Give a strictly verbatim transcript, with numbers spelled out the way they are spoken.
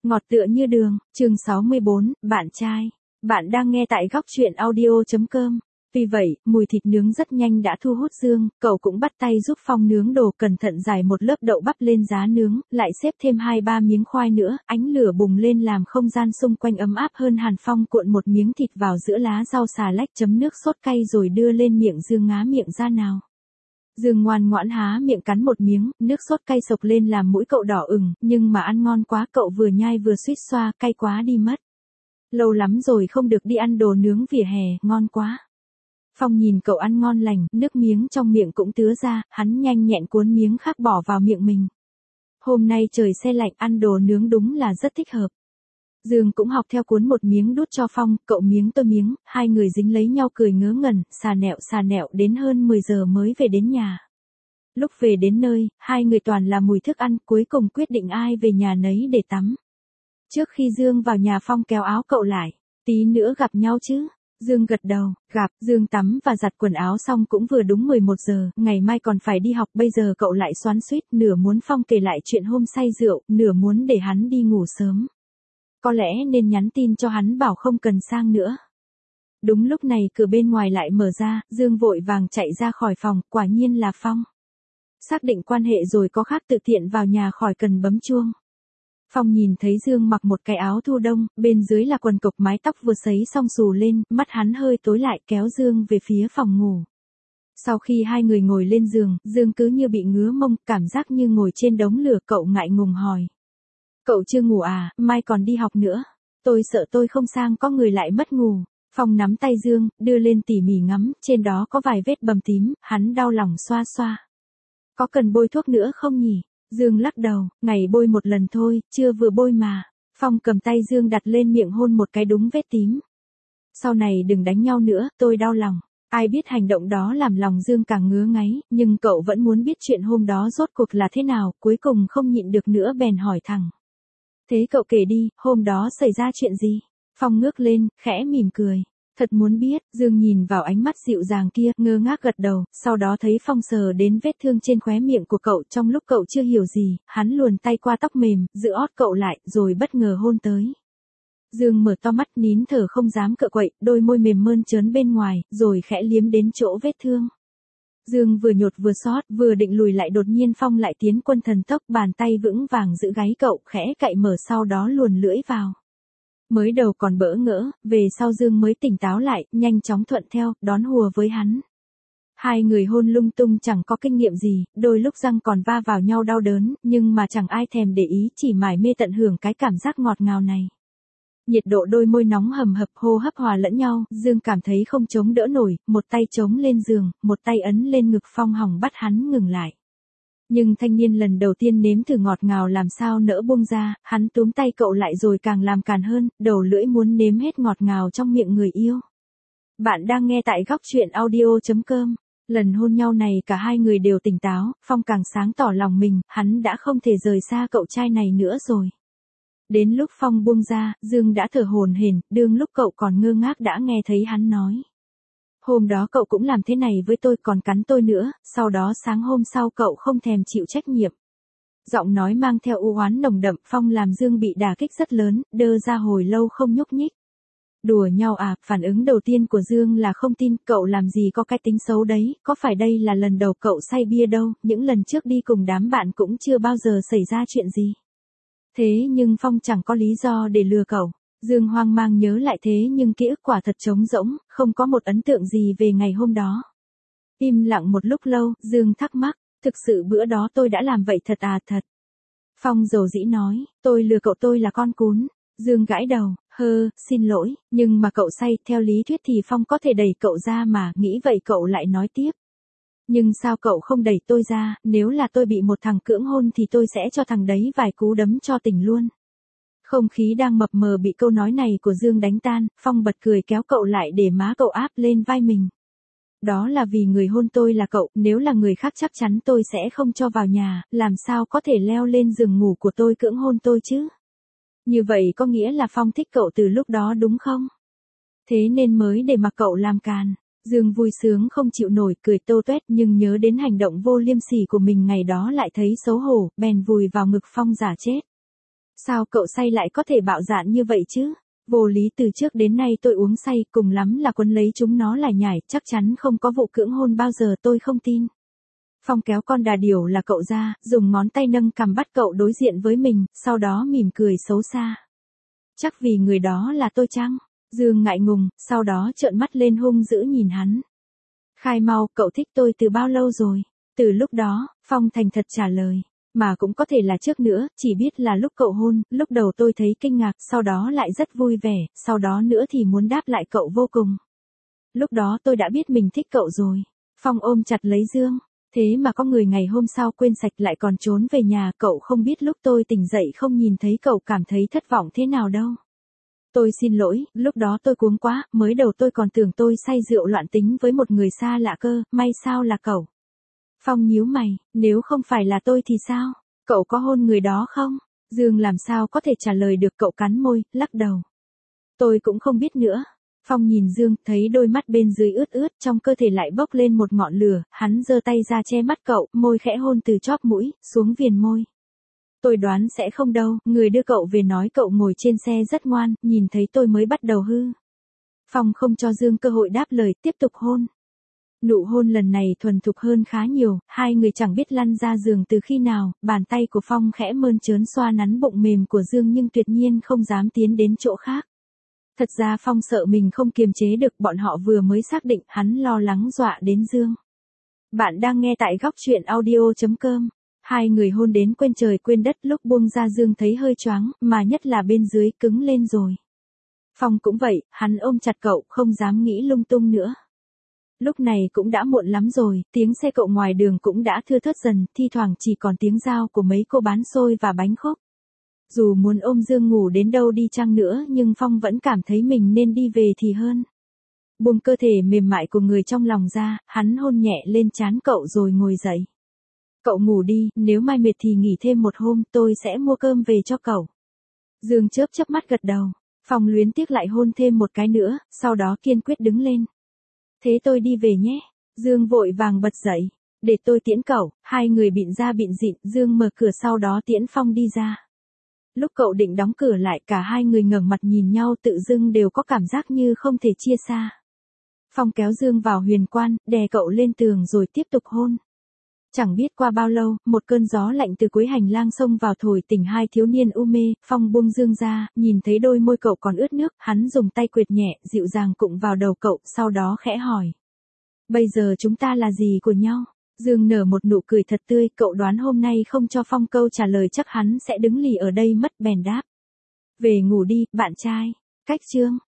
Ngọt tựa như đường, chương sáu mươi bốn, bạn trai. Bạn đang nghe tại góc truyện audio chấm com. Vì vậy, mùi thịt nướng rất nhanh đã thu hút Dương, cậu cũng bắt tay giúp Phong nướng đồ, cẩn thận rải một lớp đậu bắp lên giá nướng, lại xếp thêm hai ba miếng khoai nữa, ánh lửa bùng lên làm không gian xung quanh ấm áp hơn hẳn. Phong cuộn một miếng thịt vào giữa lá rau xà lách chấm nước sốt cay rồi đưa lên miệng Dương, ngá miệng ra nào. Dương ngoan ngoãn há miệng cắn một miếng, nước sốt cay sộc lên làm mũi cậu đỏ ửng, nhưng mà ăn ngon quá, cậu vừa nhai vừa suýt xoa, cay quá đi mất. Lâu lắm rồi không được đi ăn đồ nướng vỉa hè, ngon quá. Phong nhìn cậu ăn ngon lành, nước miếng trong miệng cũng tứa ra, hắn nhanh nhẹn cuốn miếng khác bỏ vào miệng mình. Hôm nay trời se lạnh, ăn đồ nướng đúng là rất thích hợp. Dương cũng học theo cuốn một miếng đút cho Phong, cậu miếng tôi miếng, hai người dính lấy nhau cười ngớ ngẩn, xà nẹo xà nẹo đến hơn mười giờ mới về đến nhà. Lúc về đến nơi, hai người toàn là mùi thức ăn, cuối cùng quyết định ai về nhà nấy để tắm. Trước khi Dương vào nhà, Phong kéo áo cậu lại, tí nữa gặp nhau chứ. Dương gật đầu, gặp. Dương tắm và giặt quần áo xong cũng vừa đúng mười một giờ, ngày mai còn phải đi học. Bây giờ cậu lại xoắn xuýt, nửa muốn Phong kể lại chuyện hôm say rượu, nửa muốn để hắn đi ngủ sớm. Có lẽ nên nhắn tin cho hắn bảo không cần sang nữa. Đúng lúc này cửa bên ngoài lại mở ra, Dương vội vàng chạy ra khỏi phòng, quả nhiên là Phong. Xác định quan hệ rồi có khác tự tiện vào nhà khỏi cần bấm chuông. Phong nhìn thấy Dương mặc một cái áo thu đông, bên dưới là quần cộc, mái tóc vừa sấy xong xù lên, mắt hắn hơi tối lại, kéo Dương về phía phòng ngủ. Sau khi hai người ngồi lên giường, Dương cứ như bị ngứa mông, cảm giác như ngồi trên đống lửa. Cậu ngại ngùng hỏi. Cậu chưa ngủ à, mai còn đi học nữa. Tôi sợ tôi không sang có người lại mất ngủ. Phong nắm tay Dương, đưa lên tỉ mỉ ngắm, trên đó có vài vết bầm tím, hắn đau lòng xoa xoa. Có cần bôi thuốc nữa không nhỉ? Dương lắc đầu, ngày bôi một lần thôi, chưa vừa bôi mà. Phong cầm tay Dương đặt lên miệng hôn một cái đúng vết tím. Sau này đừng đánh nhau nữa, tôi đau lòng. Ai biết hành động đó làm lòng Dương càng ngứa ngáy, nhưng cậu vẫn muốn biết chuyện hôm đó rốt cuộc là thế nào, cuối cùng không nhịn được nữa bèn hỏi thẳng. Thế cậu kể đi, hôm đó xảy ra chuyện gì? Phong ngước lên, khẽ mỉm cười. Thật muốn biết. Dương nhìn vào ánh mắt dịu dàng kia, ngơ ngác gật đầu, sau đó thấy Phong sờ đến vết thương trên khóe miệng của cậu. Trong lúc cậu chưa hiểu gì, hắn luồn tay qua tóc mềm, giữ ót cậu lại, rồi bất ngờ hôn tới. Dương mở to mắt, nín thở không dám cựa quậy, đôi môi mềm mơn trớn bên ngoài, rồi khẽ liếm đến chỗ vết thương. Dương vừa nhột vừa xót, vừa định lùi lại, đột nhiên Phong lại tiến quân thần tốc, bàn tay vững vàng giữ gáy cậu, khẽ cạy mở, sau đó luồn lưỡi vào. Mới đầu còn bỡ ngỡ, về sau Dương mới tỉnh táo lại, nhanh chóng thuận theo, đón hùa với hắn. Hai người hôn lung tung chẳng có kinh nghiệm gì, đôi lúc răng còn va vào nhau đau đớn, nhưng mà chẳng ai thèm để ý, chỉ mải mê tận hưởng cái cảm giác ngọt ngào này. Nhiệt độ đôi môi nóng hầm hập, hô hấp hòa lẫn nhau, Dương cảm thấy không chống đỡ nổi, một tay chống lên giường, một tay ấn lên ngực Phong hỏng bắt hắn ngừng lại. Nhưng thanh niên lần đầu tiên nếm thử ngọt ngào làm sao nỡ buông ra, hắn túm tay cậu lại rồi càng làm càn hơn, đầu lưỡi muốn nếm hết ngọt ngào trong miệng người yêu. Bạn đang nghe tại góc truyện audio chấm com. Lần hôn nhau này cả hai người đều tỉnh táo, Phong càng sáng tỏ lòng mình, hắn đã không thể rời xa cậu trai này nữa rồi. Đến lúc Phong buông ra, Dương đã thở hổn hển, đương lúc cậu còn ngơ ngác đã nghe thấy hắn nói. Hôm đó cậu cũng làm thế này với tôi, còn cắn tôi nữa, sau đó sáng hôm sau cậu không thèm chịu trách nhiệm. Giọng nói mang theo u oán nồng đậm. Phong làm Dương bị đả kích rất lớn, đơ ra hồi lâu không nhúc nhích. Đùa nhau à? Phản ứng đầu tiên của Dương là không tin, cậu làm gì có cái tính xấu đấy, có phải đây là lần đầu cậu say bia đâu, những lần trước đi cùng đám bạn cũng chưa bao giờ xảy ra chuyện gì. Thế nhưng Phong chẳng có lý do để lừa cậu. Dương hoang mang nhớ lại, thế nhưng ký ức quả thật trống rỗng, không có một ấn tượng gì về ngày hôm đó. Im lặng một lúc lâu, Dương thắc mắc, thực sự bữa đó tôi đã làm vậy thật à? Thật. Phong dầu dĩ nói, tôi lừa cậu, tôi là con cún. Dương gãi đầu, hơ, xin lỗi, nhưng mà cậu say, theo lý thuyết thì Phong có thể đẩy cậu ra mà, nghĩ vậy cậu lại nói tiếp. Nhưng sao cậu không đẩy tôi ra, nếu là tôi bị một thằng cưỡng hôn thì tôi sẽ cho thằng đấy vài cú đấm cho tỉnh luôn. Không khí đang mập mờ bị câu nói này của Dương đánh tan, Phong bật cười kéo cậu lại để má cậu áp lên vai mình. Đó là vì người hôn tôi là cậu, nếu là người khác chắc chắn tôi sẽ không cho vào nhà, làm sao có thể leo lên giường ngủ của tôi cưỡng hôn tôi chứ? Như vậy có nghĩa là Phong thích cậu từ lúc đó đúng không? Thế nên mới để mặc cậu làm càn. Dương vui sướng không chịu nổi, cười tô toét, nhưng nhớ đến hành động vô liêm sỉ của mình ngày đó lại thấy xấu hổ, bèn vùi vào ngực Phong giả chết. Sao cậu say lại có thể bạo dạn như vậy chứ? Vô lý, từ trước đến nay tôi uống say, cùng lắm là quấn lấy chúng nó lại nhảy, chắc chắn không có vụ cưỡng hôn bao giờ, tôi không tin. Phong kéo con đà điểu là cậu ra, dùng ngón tay nâng cằm bắt cậu đối diện với mình, sau đó mỉm cười xấu xa. Chắc vì người đó là tôi chăng? Dương ngại ngùng, sau đó trợn mắt lên hung dữ nhìn hắn. Khai mau, cậu thích tôi từ bao lâu rồi? Từ lúc đó, Phong thành thật trả lời. Mà cũng có thể là trước nữa, chỉ biết là lúc cậu hôn, lúc đầu tôi thấy kinh ngạc, sau đó lại rất vui vẻ, sau đó nữa thì muốn đáp lại cậu vô cùng. Lúc đó tôi đã biết mình thích cậu rồi. Phong ôm chặt lấy Dương. Thế mà có người ngày hôm sau quên sạch lại còn trốn về nhà, cậu không biết lúc tôi tỉnh dậy không nhìn thấy cậu cảm thấy thất vọng thế nào đâu. Tôi xin lỗi, lúc đó tôi cuống quá, mới đầu tôi còn tưởng tôi say rượu loạn tính với một người xa lạ cơ, may sao là cậu. Phong nhíu mày, nếu không phải là tôi thì sao? Cậu có hôn người đó không? Dương làm sao có thể trả lời được, cậu cắn môi, lắc đầu. Tôi cũng không biết nữa. Phong nhìn Dương, thấy đôi mắt bên dưới ướt ướt, trong cơ thể lại bốc lên một ngọn lửa, hắn giơ tay ra che mắt cậu, môi khẽ hôn từ chóp mũi, xuống viền môi. Tôi đoán sẽ không đâu, người đưa cậu về nói cậu ngồi trên xe rất ngoan, nhìn thấy tôi mới bắt đầu hư. Phong không cho Dương cơ hội đáp lời, tiếp tục hôn. Nụ hôn lần này thuần thục hơn khá nhiều, hai người chẳng biết lăn ra giường từ khi nào, bàn tay của Phong khẽ mơn trớn xoa nắn bụng mềm của Dương nhưng tuyệt nhiên không dám tiến đến chỗ khác. Thật ra Phong sợ mình không kiềm chế được, bọn họ vừa mới xác định, hắn lo lắng dọa đến Dương. Bạn đang nghe tại góc truyện audio chấm com. Hai người hôn đến quên trời quên đất, lúc buông ra Dương thấy hơi choáng, mà nhất là bên dưới cứng lên rồi. Phong cũng vậy, hắn ôm chặt cậu, không dám nghĩ lung tung nữa. Lúc này cũng đã muộn lắm rồi, tiếng xe cộ ngoài đường cũng đã thưa thớt dần, thi thoảng chỉ còn tiếng dao của mấy cô bán xôi và bánh khúc. Dù muốn ôm Dương ngủ đến đâu đi chăng nữa nhưng Phong vẫn cảm thấy mình nên đi về thì hơn. Buông cơ thể mềm mại của người trong lòng ra, hắn hôn nhẹ lên trán cậu rồi ngồi dậy. Cậu ngủ đi, nếu mai mệt thì nghỉ thêm một hôm, tôi sẽ mua cơm về cho cậu. Dương chớp chớp mắt gật đầu. Phong luyến tiếc lại hôn thêm một cái nữa, sau đó kiên quyết đứng lên. Thế tôi đi về nhé. Dương vội vàng bật dậy. Để tôi tiễn cậu. Hai người bịn ra bịn dịn, Dương mở cửa sau đó tiễn Phong đi ra. Lúc cậu định đóng cửa lại, cả hai người ngẩng mặt nhìn nhau, tự dưng đều có cảm giác như không thể chia xa. Phong kéo Dương vào huyền quan, đè cậu lên tường rồi tiếp tục hôn. Chẳng biết qua bao lâu, một cơn gió lạnh từ cuối hành lang xông vào thổi tỉnh hai thiếu niên u mê. Phong buông Dương ra, nhìn thấy đôi môi cậu còn ướt nước, hắn dùng tay quệt nhẹ, dịu dàng cụng vào đầu cậu, sau đó khẽ hỏi. Bây giờ chúng ta là gì của nhau? Dương nở một nụ cười thật tươi, cậu đoán hôm nay không cho Phong câu trả lời chắc hắn sẽ đứng lì ở đây mất, bèn đáp. Về ngủ đi, bạn trai. Cách chương.